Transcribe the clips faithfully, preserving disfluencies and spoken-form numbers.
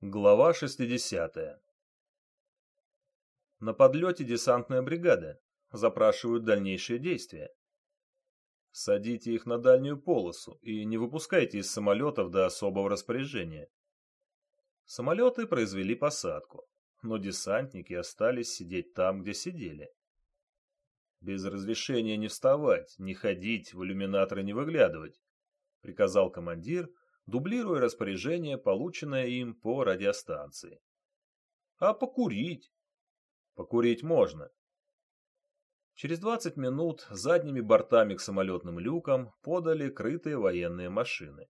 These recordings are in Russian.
Глава шестидесятая. На подлете десантная бригада. Запрашивают дальнейшие действия. Садите их на дальнюю полосу и не выпускайте из самолетов до особого распоряжения. Самолеты произвели посадку, но десантники остались сидеть там, где сидели. Без разрешения не вставать, не ходить, в иллюминаторы не выглядывать, приказал командир, дублируя распоряжение, полученное им по радиостанции. А покурить? Покурить можно. Через двадцать минут задними бортами к самолетным люкам подали крытые военные машины.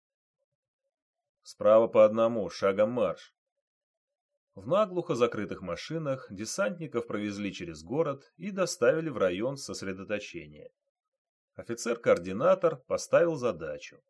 Справа по одному, шагом марш. В наглухо закрытых машинах десантников провезли через город и доставили в район сосредоточения. Офицер-координатор поставил задачу.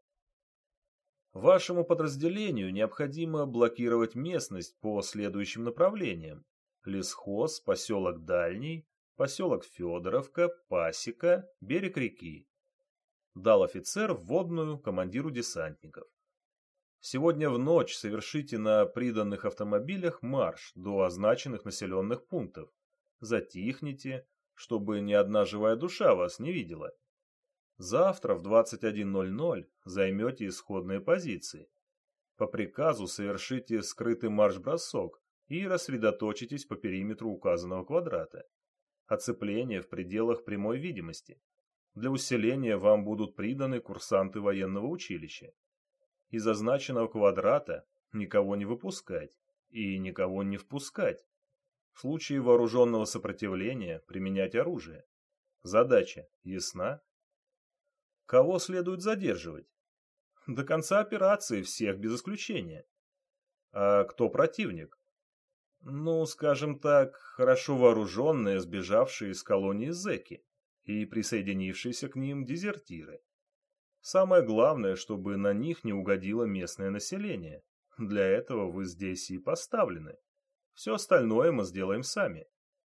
Вашему подразделению необходимо блокировать местность по следующим направлениям: лесхоз, поселок Дальний, поселок Федоровка, Пасека, берег реки. Дал офицер вводную командиру десантников. Сегодня в ночь совершите на приданных автомобилях марш до означенных населенных пунктов. Затихните, чтобы ни одна живая душа вас не видела. Завтра в двадцать один ноль ноль займете исходные позиции. По приказу совершите скрытый марш-бросок и рассредоточитесь по периметру указанного квадрата. Оцепление в пределах прямой видимости. Для усиления вам будут приданы курсанты военного училища. Из означенного квадрата никого не выпускать и никого не впускать. В случае вооруженного сопротивления применять оружие. Задача ясна? Кого следует задерживать? До конца операции всех без исключения. А кто противник? Ну, скажем так, хорошо вооруженные, сбежавшие из колонии зэки и присоединившиеся к ним дезертиры. Самое главное, чтобы на них не угодило местное население. Для этого вы здесь и поставлены. Все остальное мы сделаем сами.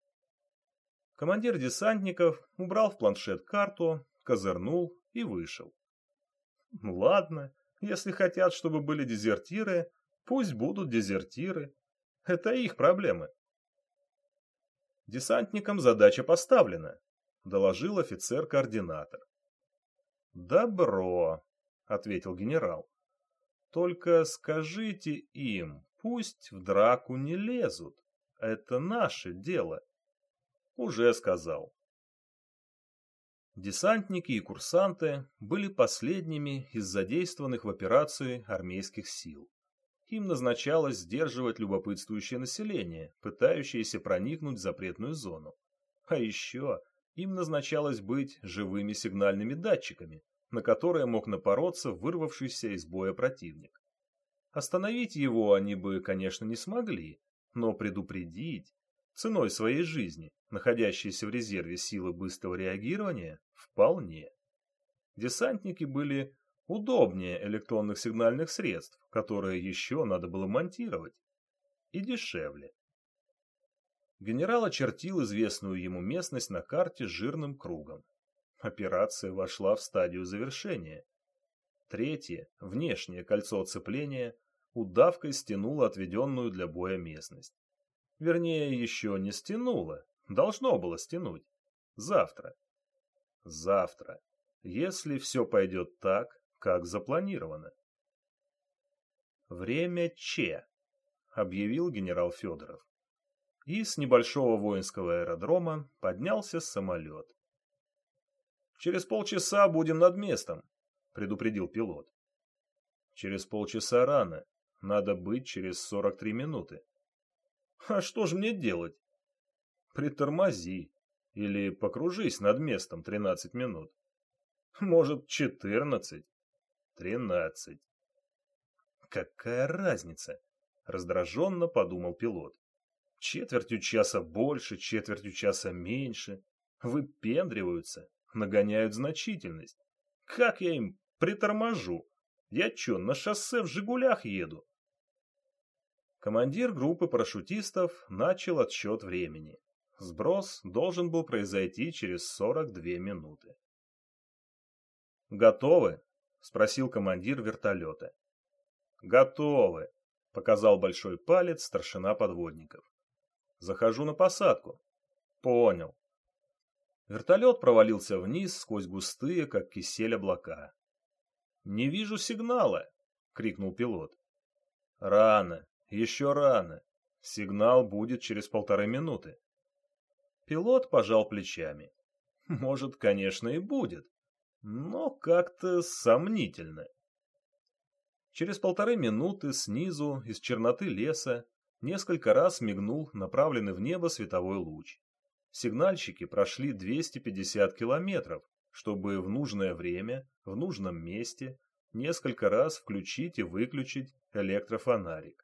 Командир десантников убрал в планшет карту, козырнул и вышел. Ладно, если хотят, чтобы были дезертиры, пусть будут дезертиры. Это их проблемы. Десантникам задача поставлена, доложил офицер-координатор. Добро, ответил генерал. Только скажите им, пусть в драку не лезут. Это наше дело. Уже сказал. Десантники и курсанты были последними из задействованных в операции армейских сил. Им назначалось сдерживать любопытствующее население, пытающееся проникнуть в запретную зону. А еще им назначалось быть живыми сигнальными датчиками, на которые мог напороться вырвавшийся из боя противник. Остановить его они бы, конечно, не смогли, но предупредить, ценой своей жизни, находящиеся в резерве силы быстрого реагирования, вполне. Десантники были удобнее электронных сигнальных средств, которые еще надо было монтировать, и дешевле. Генерал очертил известную ему местность на карте жирным кругом. Операция вошла в стадию завершения. Третье, внешнее кольцо оцепления, удавкой стянуло отведенную для боя местность. Вернее, еще не стянуло, должно было стянуть. Завтра. Завтра, если все пойдет так, как запланировано. «Время Че», — объявил генерал Федоров. И с небольшого воинского аэродрома поднялся самолет. «Через полчаса будем над местом», — предупредил пилот. «Через полчаса рано. Надо быть через сорок три минуты». «А что же мне делать?» «Притормози или покружись над местом тринадцать минут. Может, четырнадцать, тринадцать». «Какая разница?» — раздраженно подумал пилот. «Четвертью часа больше, четвертью часа меньше. Выпендриваются, нагоняют значительность. Как я им приторможу? Я че, на шоссе в «Жигулях» еду?» Командир группы парашютистов начал отсчет времени. Сброс должен был произойти через сорок две минуты. «Готовы?» — спросил командир вертолета. «Готовы», Показал большой палец старшина подводников. Захожу на посадку. Понял. Вертолет провалился вниз сквозь густые, как кисель, облака. «Не вижу сигнала!» — крикнул пилот. «Рано, еще рано. Сигнал будет через полторы минуты». Пилот пожал плечами. «Может, конечно, и будет, но как-то сомнительно». Через полторы минуты снизу, из черноты леса, несколько раз мигнул направленный в небо световой луч. Сигнальщики прошли двести пятьдесят километров, чтобы в нужное время, в нужном месте, несколько раз включить и выключить электрофонарик.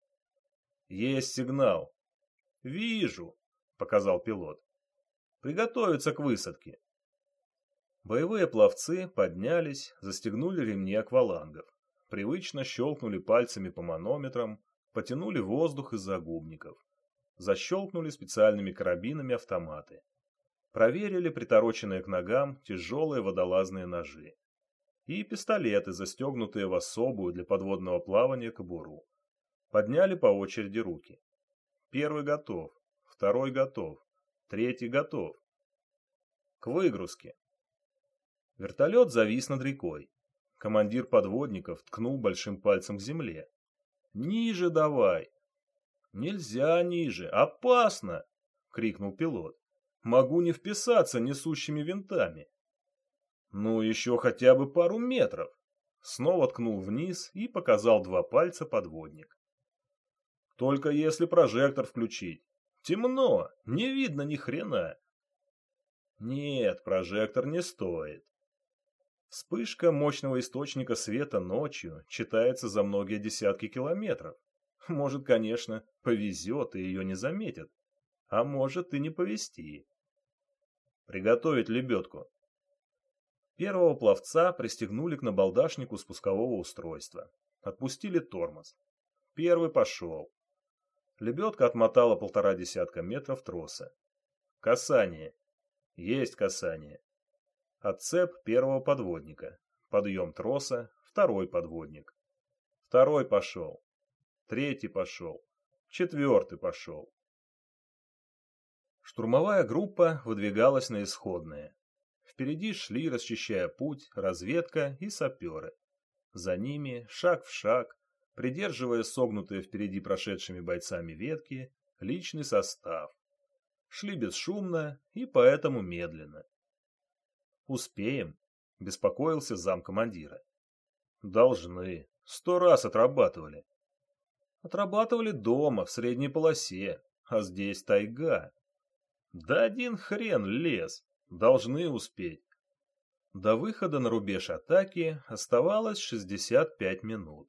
«Есть сигнал». «Вижу», — показал пилот. «Приготовиться к высадке». Боевые пловцы поднялись, застегнули ремни аквалангов, привычно щелкнули пальцами по манометрам, потянули воздух из загубников, защелкнули специальными карабинами автоматы, проверили притороченные к ногам тяжелые водолазные ножи и пистолеты, застегнутые в особую для подводного плавания кобуру. Подняли по очереди руки. Первый готов, второй готов, третий готов. К выгрузке. Вертолет завис над рекой. Командир подводников ткнул большим пальцем к земле. «Ниже давай!» «Нельзя ниже! Опасно!» — крикнул пилот. «Могу не вписаться несущими винтами». «Ну, еще хотя бы пару метров!» Снова ткнул вниз и показал два пальца подводник. «Только если прожектор включить. Темно, не видно ни хрена». «Нет, прожектор не стоит». Вспышка мощного источника света ночью читается за многие десятки километров. Может, конечно, повезет и ее не заметят. А может и не повезти. Приготовить лебедку. Первого пловца пристегнули к набалдашнику спускового устройства. Отпустили тормоз. Первый пошел. Лебедка отмотала полтора десятка метров троса. Касание. Есть касание. Отцеп первого подводника. Подъем троса. Второй подводник. Второй пошел. Третий пошел. Четвертый пошел. Штурмовая группа выдвигалась на исходное. Впереди шли, расчищая путь, разведка и саперы. За ними, шаг в шаг, придерживая согнутые впереди прошедшими бойцами ветки, личный состав. Шли бесшумно и поэтому медленно. «Успеем?» — беспокоился замкомандира. «Должны. Сто раз отрабатывали». «Отрабатывали дома, в средней полосе, а здесь тайга». «Да один хрен лес. Должны успеть». До выхода на рубеж атаки оставалось шестьдесят пять минут.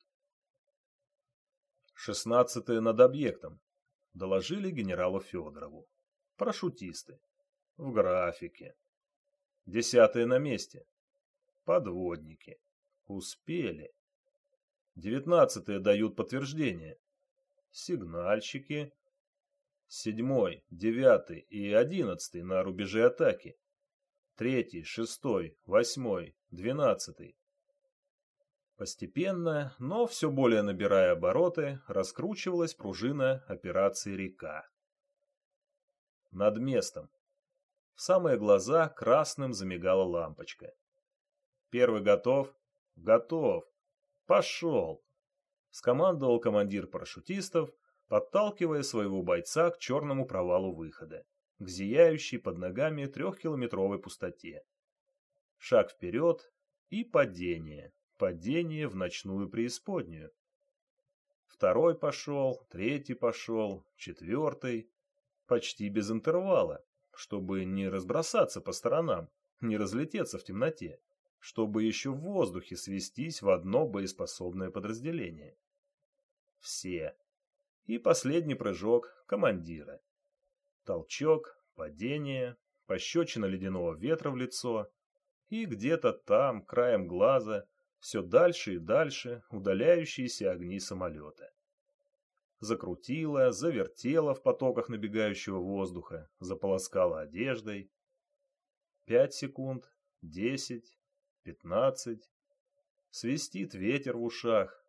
«Шестнадцатые над объектом», — доложили генералу Федорову. «Парашютисты. В графике. Десятые на месте. Подводники. Успели. Девятнадцатые дают подтверждение. Сигнальщики. Седьмой, девятый и одиннадцатый на рубеже атаки. Третий, шестой, восьмой, двенадцатый. Постепенно, но все более набирая обороты, раскручивалась пружина операции «Река». Над местом. В самые глаза красным замигала лампочка. Первый готов? Готов. Пошел. Скомандовал командир парашютистов, подталкивая своего бойца к черному провалу выхода, к зияющей под ногами трехкилометровой пустоте. Шаг вперед и падение. Падение в ночную преисподнюю. Второй пошел, третий пошел, четвертый. Почти без интервала, чтобы не разбросаться по сторонам, не разлететься в темноте, чтобы еще в воздухе свестись в одно боеспособное подразделение. Все. И последний прыжок командира. Толчок, падение, пощечина ледяного ветра в лицо, и где-то там, краем глаза, все дальше и дальше удаляющиеся огни самолета. Закрутила, завертела в потоках набегающего воздуха, заполоскала одеждой. Пять секунд, десять, пятнадцать. Свистит ветер в ушах,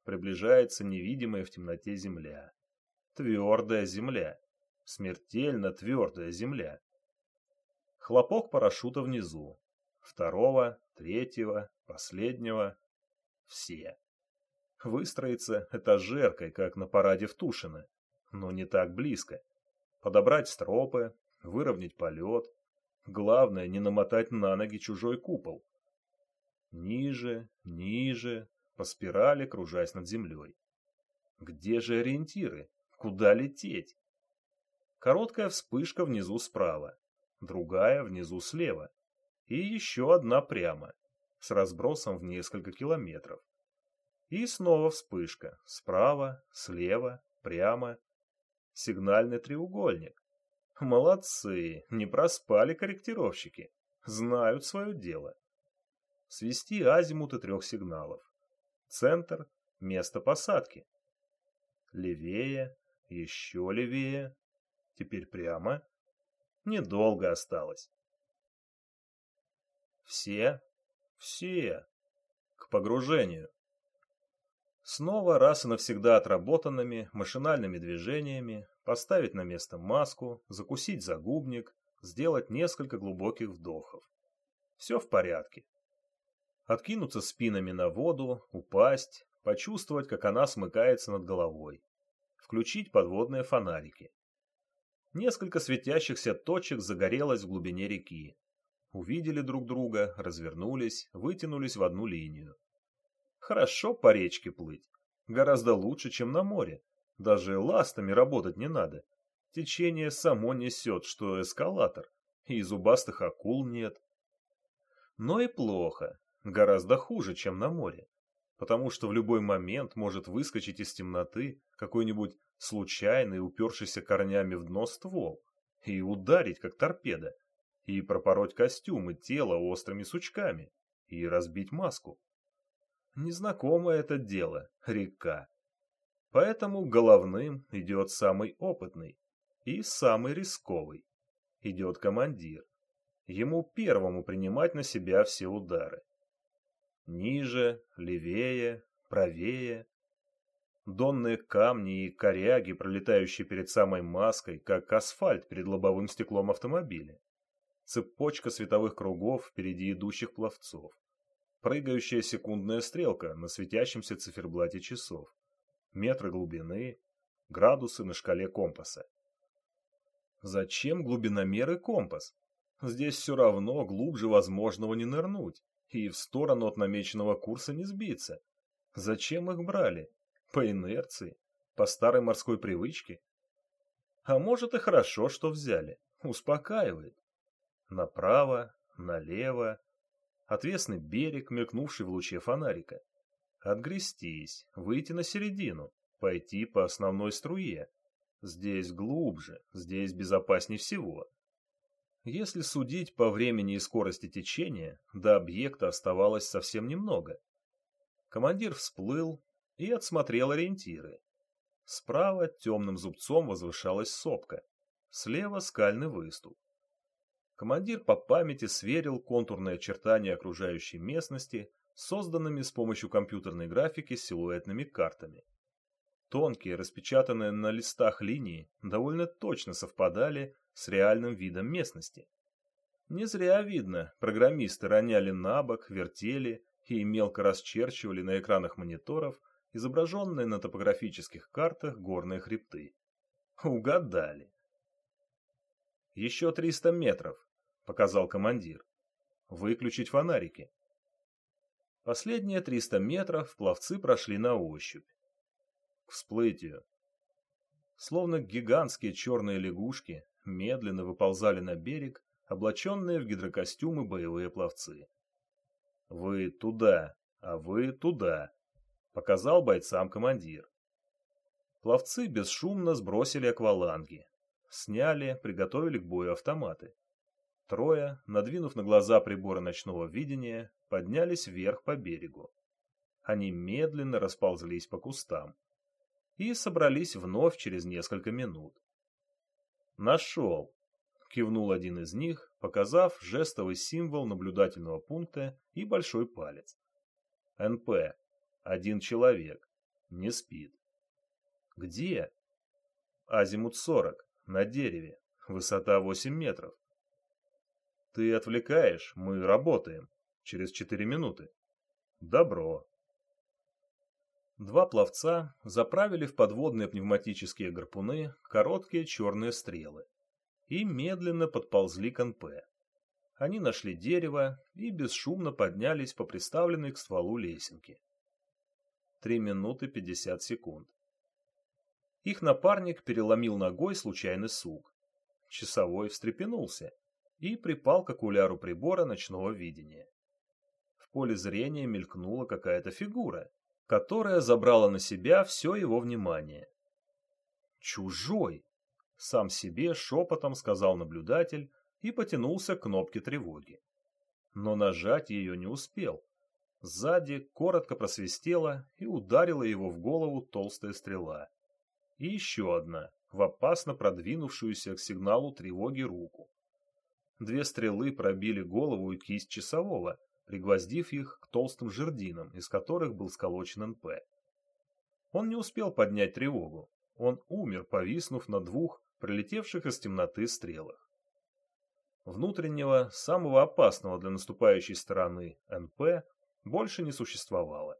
приближается невидимая в темноте земля. Твердая земля. Смертельно твердая земля. Хлопок парашюта внизу. Второго, третьего, последнего. Все. Выстроиться этажеркой, как на параде в Тушино, но не так близко. Подобрать стропы, выровнять полет. Главное, не намотать на ноги чужой купол. Ниже, ниже, по спирали кружась над землей. Где же ориентиры? Куда лететь? Короткая вспышка внизу справа, другая внизу слева и еще одна прямо, с разбросом в несколько километров. И снова вспышка, справа, слева, прямо. Сигнальный треугольник. Молодцы, не проспали корректировщики, знают свое дело. Свести азимуты трех сигналов. Центр, место посадки. Левее, еще левее. Теперь прямо. Недолго осталось. Все, все. К погружению. Снова раз и навсегда отработанными машинальными движениями поставить на место маску, закусить загубник, сделать несколько глубоких вдохов. Все в порядке. Откинуться спинами на воду, упасть, почувствовать, как она смыкается над головой. Включить подводные фонарики. Несколько светящихся точек загорелось в глубине реки. Увидели друг друга, развернулись, вытянулись в одну линию. Хорошо по речке плыть. Гораздо лучше, чем на море. Даже ластами работать не надо. Течение само несет, что эскалатор. И зубастых акул нет. Но и плохо. Гораздо хуже, чем на море. Потому что в любой момент может выскочить из темноты какой-нибудь случайный, упершийся корнями в дно ствол, и ударить, как торпеда, и пропороть костюм и тело острыми сучками, и разбить маску. Незнакомое это дело, река. Поэтому головным идет самый опытный и самый рисковый. Идет командир. Ему первому принимать на себя все удары. Ниже, левее, правее. Донные камни и коряги, пролетающие перед самой маской, как асфальт перед лобовым стеклом автомобиля. Цепочка световых кругов впереди идущих пловцов. Прыгающая секундная стрелка на светящемся циферблате часов. Метры глубины, градусы на шкале компаса. Зачем глубиномер и компас? Здесь все равно глубже возможного не нырнуть и в сторону от намеченного курса не сбиться. Зачем их брали? По инерции? По старой морской привычке? А может и хорошо, что взяли. Успокаивает. Направо, налево. Отвесный берег, мелькнувший в луче фонарика. Отгрестись, выйти на середину, пойти по основной струе. Здесь глубже, здесь безопаснее всего. Если судить по времени и скорости течения, до объекта оставалось совсем немного. Командир всплыл и отсмотрел ориентиры. Справа темным зубцом возвышалась сопка, слева скальный выступ. Командир по памяти сверил контурные очертания окружающей местности, созданными с помощью компьютерной графики с силуэтными картами. Тонкие, распечатанные на листах линии, довольно точно совпадали с реальным видом местности. Не зря, видно, программисты роняли на бок, вертели и мелко расчерчивали на экранах мониторов изображенные на топографических картах горные хребты. Угадали. «Еще триста метров», — показал командир. «Выключить фонарики». Последние триста метров пловцы прошли на ощупь. К всплытию. Словно гигантские черные лягушки медленно выползали на берег, облаченные в гидрокостюмы боевые пловцы. «Вы туда, а вы туда», — показал бойцам командир. Пловцы бесшумно сбросили акваланги. Сняли, приготовили к бою автоматы. Трое, надвинув на глаза приборы ночного видения, поднялись вверх по берегу. Они медленно расползлись по кустам. И собрались вновь через несколько минут. «Нашел!» — кивнул один из них, показав жестовый символ наблюдательного пункта и большой палец. «эн пэ. Один человек. Не спит. Где? Азимут сорок, на дереве, высота восемь метров. Ты отвлекаешь, мы работаем. Через четыре минуты. Добро. Два пловца заправили в подводные пневматические гарпуны короткие черные стрелы и медленно подползли к эн пэ. Они нашли дерево и бесшумно поднялись по приставленной к стволу лесенке. Три минуты пятьдесят секунд. Их напарник переломил ногой случайный сук. Часовой встрепенулся и припал к окуляру прибора ночного видения. В поле зрения мелькнула какая-то фигура, которая забрала на себя все его внимание. «Чужой!» — сам себе шепотом сказал наблюдатель и потянулся к кнопке тревоги. Но нажать ее не успел. Сзади коротко просвистела и ударила его в голову толстая стрела. И еще одна, в опасно продвинувшуюся к сигналу тревоги руку. Две стрелы пробили голову и кисть часового, пригвоздив их к толстым жердинам, из которых был сколочен эн пэ. Он не успел поднять тревогу. Он умер, повиснув на двух прилетевших из темноты стрелах. Внутреннего, самого опасного для наступающей стороны эн пэ больше не существовало.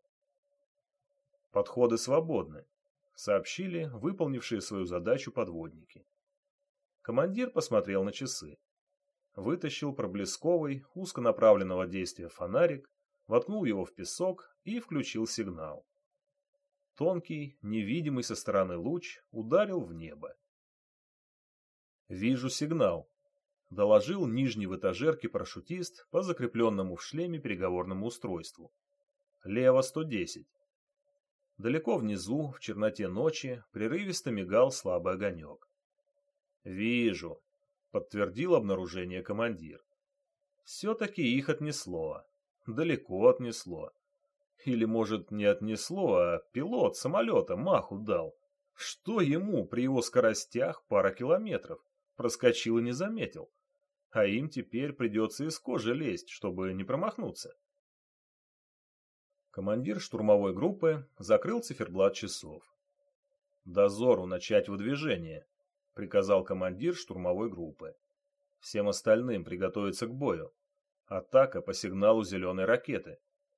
«Подходы свободны», — сообщили выполнившие свою задачу подводники. Командир посмотрел на часы. Вытащил проблесковый, узконаправленного действия фонарик, воткнул его в песок и включил сигнал. Тонкий, невидимый со стороны луч ударил в небо. «Вижу сигнал», — доложил нижний в этажерке парашютист по закрепленному в шлеме переговорному устройству. «Лево сто десять». Далеко внизу, в черноте ночи, прерывисто мигал слабый огонек. «Вижу», — подтвердил обнаружение командир. Все-таки их отнесло. Далеко отнесло. Или, может, не отнесло, а пилот самолета маху дал. Что ему при его скоростях пара километров? Проскочил и не заметил. А им теперь придется из кожи лезть, чтобы не промахнуться. Командир штурмовой группы закрыл циферблат часов. «Дозору начать выдвижение», — приказал командир штурмовой группы. «Всем остальным приготовиться к бою. Атака по сигналу зеленой ракеты».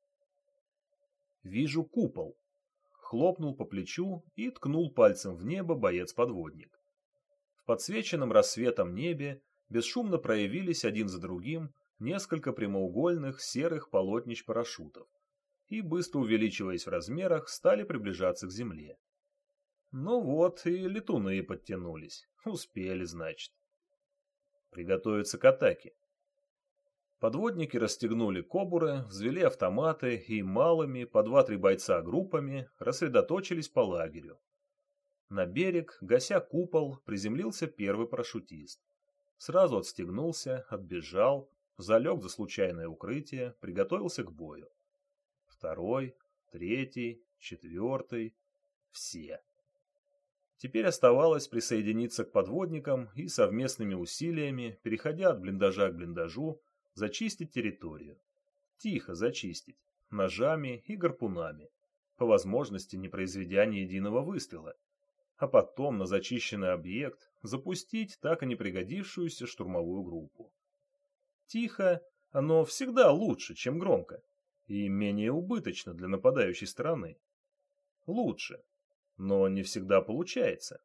«Вижу купол», — хлопнул по плечу и ткнул пальцем в небо боец-подводник. В подсвеченном рассветом небе бесшумно проявились один за другим несколько прямоугольных серых полотнищ парашютов и, быстро увеличиваясь в размерах, стали приближаться к земле. Ну вот и летуны подтянулись. Успели, значит. Приготовиться к атаке. Подводники расстегнули кобуры, взвели автоматы и малыми, по два-три бойца группами, рассредоточились по лагерю. На берег, гася купол, приземлился первый парашютист. Сразу отстегнулся, отбежал, залег за случайное укрытие, приготовился к бою. Второй, третий, четвертый. Все. Теперь оставалось присоединиться к подводникам и совместными усилиями, переходя от блиндажа к блиндажу, зачистить территорию. Тихо зачистить, ножами и гарпунами, по возможности не произведя ни единого выстрела, а потом на зачищенный объект запустить так и не пригодившуюся штурмовую группу. Тихо, оно всегда лучше, чем громко, и менее убыточно для нападающей стороны. Лучше, но не всегда получается.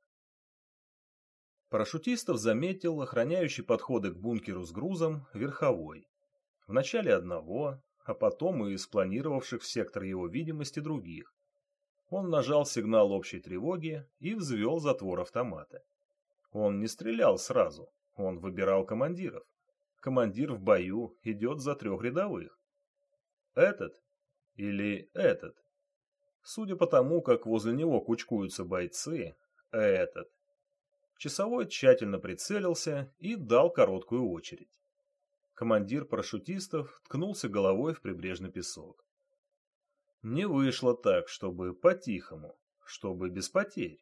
Парашютистов заметил охраняющий подходы к бункеру с грузом верховой. Вначале одного, а потом и спланировавших в сектор его видимости других. Он нажал сигнал общей тревоги и взвел затвор автомата. Он не стрелял сразу, он выбирал командиров. Командир в бою идет за трех рядовых. Этот или этот? Судя по тому, как возле него кучкуются бойцы, этот. Часовой тщательно прицелился и дал короткую очередь. Командир парашютистов ткнулся головой в прибрежный песок. Не вышло так, чтобы по-тихому, чтобы без потерь.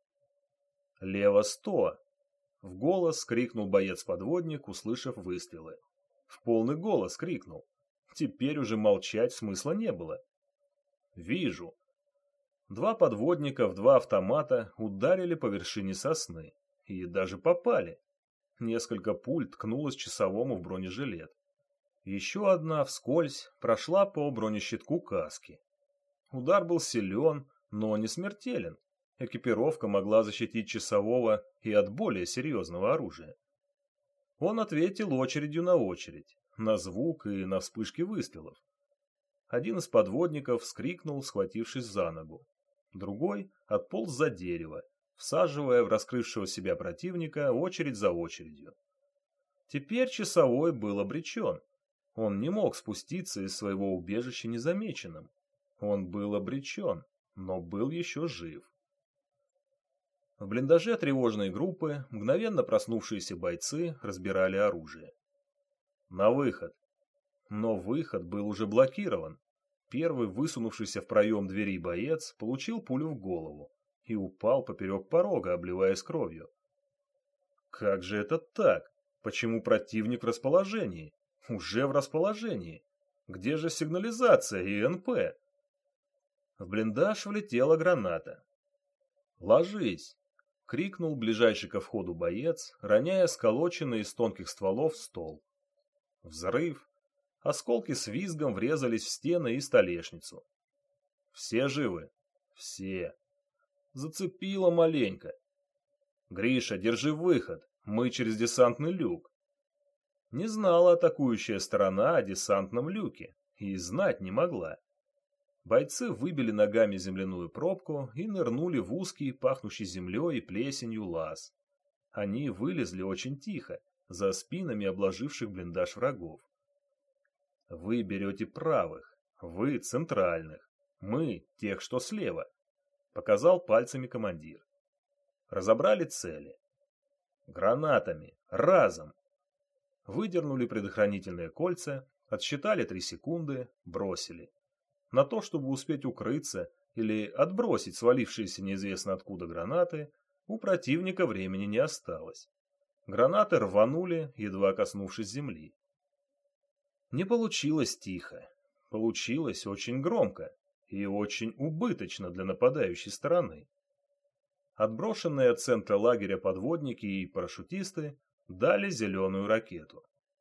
«Лево сто!» — в голос крикнул боец-подводник, услышав выстрелы. В полный голос крикнул. Теперь уже молчать смысла не было. «Вижу!» Два подводника в два автомата ударили по вершине сосны. И даже попали. Несколько пуль ткнулось часовому в бронежилет. Еще одна вскользь прошла по бронещитку каски. Удар был силен, но не смертелен. Экипировка могла защитить часового и от более серьезного оружия. Он ответил очередью на очередь, на звук и на вспышки выстрелов. Один из подводников вскрикнул, схватившись за ногу. Другой отполз за дерево, всаживая в раскрывшего себя противника очередь за очередью. Теперь часовой был обречен. Он не мог спуститься из своего убежища незамеченным. Он был обречен, но был еще жив. В блиндаже тревожной группы мгновенно проснувшиеся бойцы разбирали оружие. На выход. Но выход был уже блокирован. Первый высунувшийся в проем двери боец получил пулю в голову и упал поперек порога, обливаясь кровью. Как же это так? Почему противник в расположении? Уже в расположении. Где же сигнализация и эн пэ? В блиндаж влетела граната. «Ложись!» — крикнул ближайший ко входу боец, роняя сколоченный из тонких стволов стол. Взрыв. Осколки с визгом врезались в стены и столешницу. Все живы? Все. Зацепило маленько. «Гриша, держи выход, мы через десантный люк». Не знала атакующая сторона о десантном люке и знать не могла. Бойцы выбили ногами земляную пробку и нырнули в узкий, пахнущий землей и плесенью лаз. Они вылезли очень тихо, за спинами обложивших блиндаж врагов. Вы берете правых, вы центральных, мы тех, что слева, показал пальцами командир. Разобрали цели. Гранатами, разом. Выдернули предохранительные кольца, отсчитали три секунды, бросили. На то, чтобы успеть укрыться или отбросить свалившиеся неизвестно откуда гранаты, у противника времени не осталось. Гранаты рванули, едва коснувшись земли. Не получилось тихо. Получилось очень громко и очень убыточно для нападающей стороны. Отброшенные от центра лагеря подводники и парашютисты дали зеленую ракету.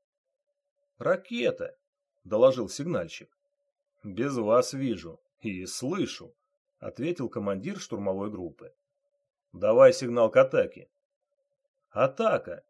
«Ракета!» — доложил сигнальщик. «Без вас вижу и слышу», — ответил командир штурмовой группы. «Давай сигнал к атаке». «Атака!»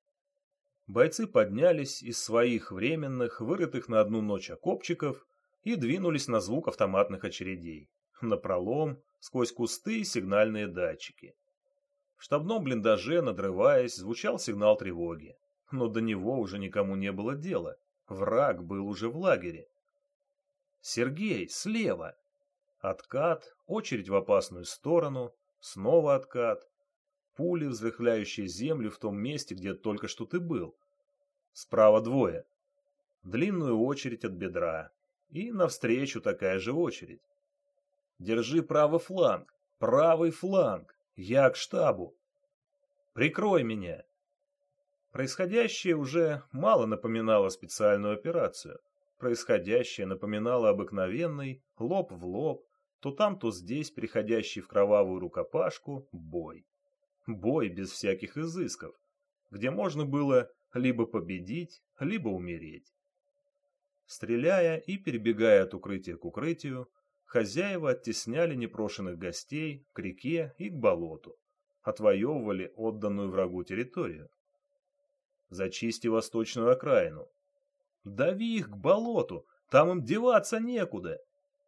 Бойцы поднялись из своих временных, вырытых на одну ночь окопчиков и двинулись на звук автоматных очередей. Напролом, сквозь кусты и сигнальные датчики. В штабном блиндаже, надрываясь, звучал сигнал тревоги. Но до него уже никому не было дела. Враг был уже в лагере. «Сергей, слева!» Откат, очередь в опасную сторону, снова откат. Пули, взрыхляющие землю в том месте, где только что ты был. Справа двое. Длинную очередь от бедра. И навстречу такая же очередь. Держи правый фланг, правый фланг. Я к штабу. Прикрой меня. Происходящее уже мало напоминало специальную операцию. Происходящее напоминало обыкновенный, лоб в лоб, то там, то здесь, переходящий в кровавую рукопашку, бой. Бой без всяких изысков, где можно было либо победить, либо умереть. Стреляя и перебегая от укрытия к укрытию, хозяева оттесняли непрошенных гостей к реке и к болоту, отвоевывали отданную врагу территорию. Зачисти восточную окраину. Дави их к болоту, там им деваться некуда.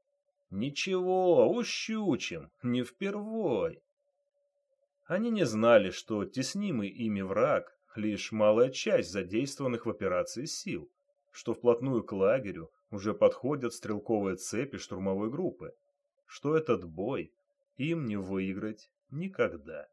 Ничего, ущучим, не впервой. Они не знали, что теснимый ими враг — лишь малая часть задействованных в операции сил, что вплотную к лагерю уже подходят стрелковые цепи штурмовой группы, что этот бой им не выиграть никогда.